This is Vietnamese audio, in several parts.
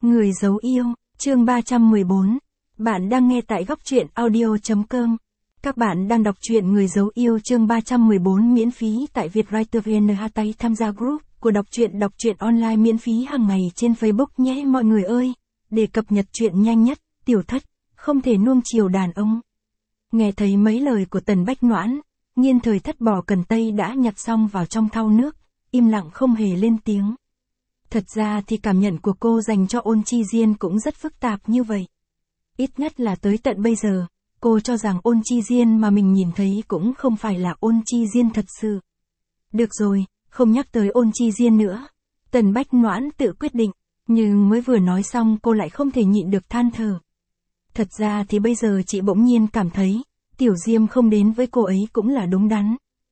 Người giấu yêu, chương 314. Bạn đang nghe tại góc truyện audio.com. Các bạn đang đọc truyện Người giấu yêu chương 314 miễn phí tại Vietwriter VN. Hãy tham gia group của đọc truyện online miễn phí hàng ngày trên Facebook nhé mọi người ơi. Để cập nhật truyện nhanh nhất, Tiểu Thất, không thể nuông chiều đàn ông. Nghe thấy mấy lời của Tần Bách Noãn, Nhiên Thời Thất bỏ cần tây đã nhặt xong vào trong thau nước, im lặng không hề lên tiếng. Thật ra thì cảm nhận của cô dành cho Ôn Chi Diên cũng rất phức tạp như vậy. Ít nhất là tới tận bây giờ, cô cho rằng Ôn Chi Diên mà mình nhìn thấy cũng không phải là Ôn Chi Diên thật sự. Được rồi, không nhắc tới Ôn Chi Diên nữa. Tần Bách Noãn tự quyết định, nhưng mới vừa nói xong cô lại không thể nhịn được than thở. Thật ra thì bây giờ chị bỗng nhiên cảm thấy, Tiểu Diêm không đến với cô ấy cũng là đúng đắn.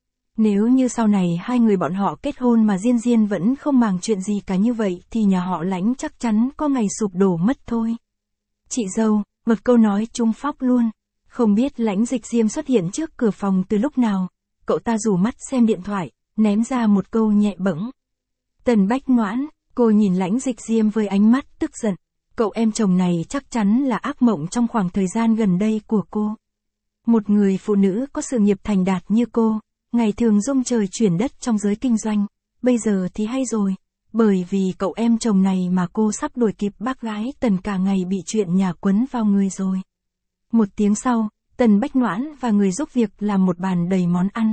Nếu như sau này hai người bọn họ kết hôn mà Diên Diên vẫn không màng chuyện gì cả như vậy thì nhà họ Lãnh chắc chắn có ngày sụp đổ mất thôi. Chị dâu, một câu nói trung phóc luôn. Không biết Lãnh Dịch Diêm xuất hiện trước cửa phòng từ lúc nào, cậu ta rủ mắt xem điện thoại, ném ra một câu nhẹ bẫng. Tần Bách Noãn, cô nhìn Lãnh Dịch Diêm với ánh mắt tức giận. Cậu em chồng này chắc chắn là ác mộng trong khoảng thời gian gần đây của cô. Một người phụ nữ có sự nghiệp thành đạt như cô, ngày thường rông trời chuyển đất trong giới kinh doanh, bây giờ thì hay rồi, bởi vì cậu em chồng này mà cô sắp đuổi kịp bác gái Tần cả ngày bị chuyện nhà quấn vào người rồi. Một tiếng sau, Tần Bách Noãn và người giúp việc làm một bàn đầy món ăn.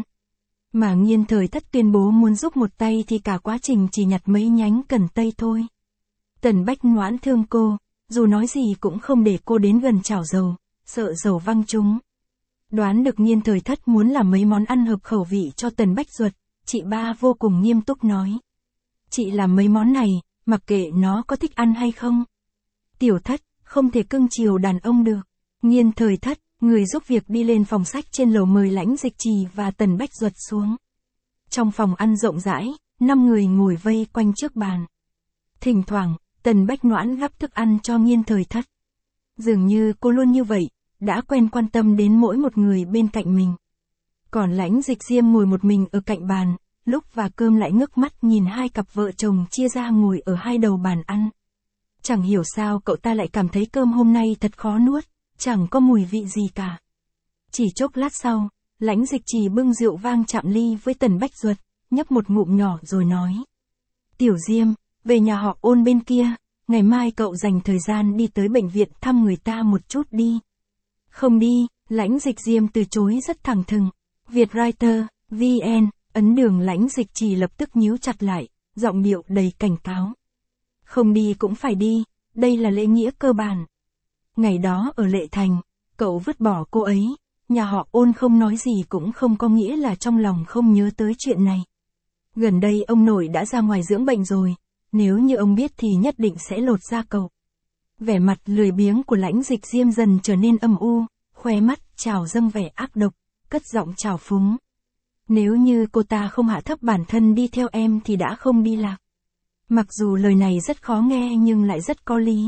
Mà Nhiên Thời Thất tuyên bố muốn giúp một tay thì cả quá trình chỉ nhặt mấy nhánh cần tây thôi. Tần Bách Noãn thương cô, dù nói gì cũng không để cô đến gần chảo dầu, sợ dầu văng trúng. Đoán được Nhiên Thời Thất muốn làm mấy món ăn hợp khẩu vị cho Tần Bách Duật, chị ba vô cùng nghiêm túc nói. Chị làm mấy món này, mặc kệ nó có thích ăn hay không. Tiểu Thất, không thể cưng chiều đàn ông được. Nhiên Thời Thất, người giúp việc đi lên phòng sách trên lầu mời Lãnh Dịch Trì và Tần Bách Duật xuống. Trong phòng ăn rộng rãi, 5 người ngồi vây quanh trước bàn. Thỉnh thoảng, Tần Bách Noãn gắp thức ăn cho Nhiên Thời Thất. Dường như cô luôn như vậy, đã quen quan tâm đến mỗi một người bên cạnh mình. Còn Lãnh Dịch Diêm ngồi một mình ở cạnh bàn, lúc và cơm lại ngước mắt nhìn hai cặp vợ chồng chia ra ngồi ở hai đầu bàn ăn. Chẳng hiểu sao cậu ta lại cảm thấy cơm hôm nay thật khó nuốt, chẳng có mùi vị gì cả. Chỉ chốc lát sau, Lãnh Dịch Trì bưng rượu vang chạm ly với Tần Bách Duật, nhấp một ngụm nhỏ rồi nói. Tiểu Diêm, về nhà họ Ôn bên kia, ngày mai cậu dành thời gian đi tới bệnh viện thăm người ta một chút đi. Không đi, Lãnh Dịch Diêm từ chối rất thẳng thừng. Vietwriter, VN, ấn đường Lãnh Dịch Trì lập tức nhíu chặt lại, giọng điệu đầy cảnh cáo. Không đi cũng phải đi, đây là lễ nghĩa cơ bản. Ngày đó ở Lệ Thành, cậu vứt bỏ cô ấy, nhà họ Ôn không nói gì cũng không có nghĩa là trong lòng không nhớ tới chuyện này. Gần đây ông nội đã ra ngoài dưỡng bệnh rồi, nếu như ông biết thì nhất định sẽ lột da cậu. Vẻ mặt lười biếng của Lãnh Dịch Diêm dần trở nên âm u, khóe mắt trào dâng vẻ ác độc, cất giọng trào phúng. Nếu như cô ta không hạ thấp bản thân đi theo em thì đã không đi lạc. Mặc dù lời này rất khó nghe nhưng lại rất có lý.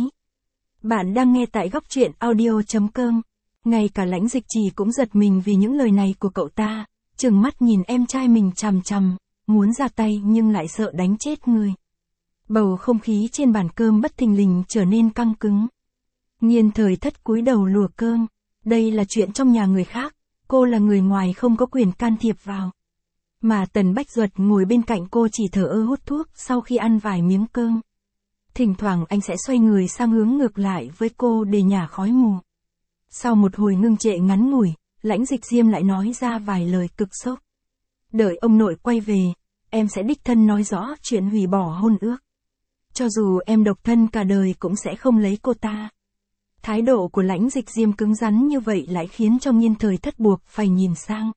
Bạn đang nghe tại góc truyện audio.com. Ngay cả Lãnh Dịch Trì cũng giật mình vì những lời này của cậu ta, trừng mắt nhìn em trai mình chằm chằm, muốn ra tay nhưng lại sợ đánh chết người. Bầu không khí trên bàn cơm bất thình lình trở nên căng cứng. Nhiên Thời Thất cúi đầu lùa cơm. Đây là chuyện trong nhà người khác, cô là người ngoài không có quyền can thiệp vào. Mà Tần Bách Duật ngồi bên cạnh cô chỉ thở ơ hút thuốc sau khi ăn vài miếng cơm. Thỉnh thoảng anh sẽ xoay người sang hướng ngược lại với cô để nhả khói mù. Sau một hồi ngưng trệ ngắn ngủi, Lãnh Dịch Diêm lại nói ra vài lời cực sốc. Đợi ông nội quay về, em sẽ đích thân nói rõ chuyện hủy bỏ hôn ước. Cho dù em độc thân cả đời cũng sẽ không lấy cô ta. Thái độ của Lãnh Dịch Diêm cứng rắn như vậy lại khiến cho Nhiên Thời Thất buộc phải nhìn sang.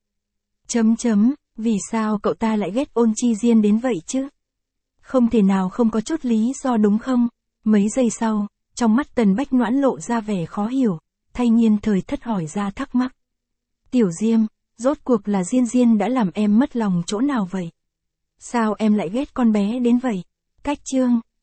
Vì sao cậu ta lại ghét Ôn Chi Diên đến vậy chứ? Không thể nào không có chút lý do đúng không? Mấy giây sau, trong mắt Tần Bách Noãn lộ ra vẻ khó hiểu, thay Nhiên Thời Thất hỏi ra thắc mắc. Tiểu Diêm, rốt cuộc là Diên đã làm em mất lòng chỗ nào vậy? Sao em lại ghét con bé đến vậy? Cách chương.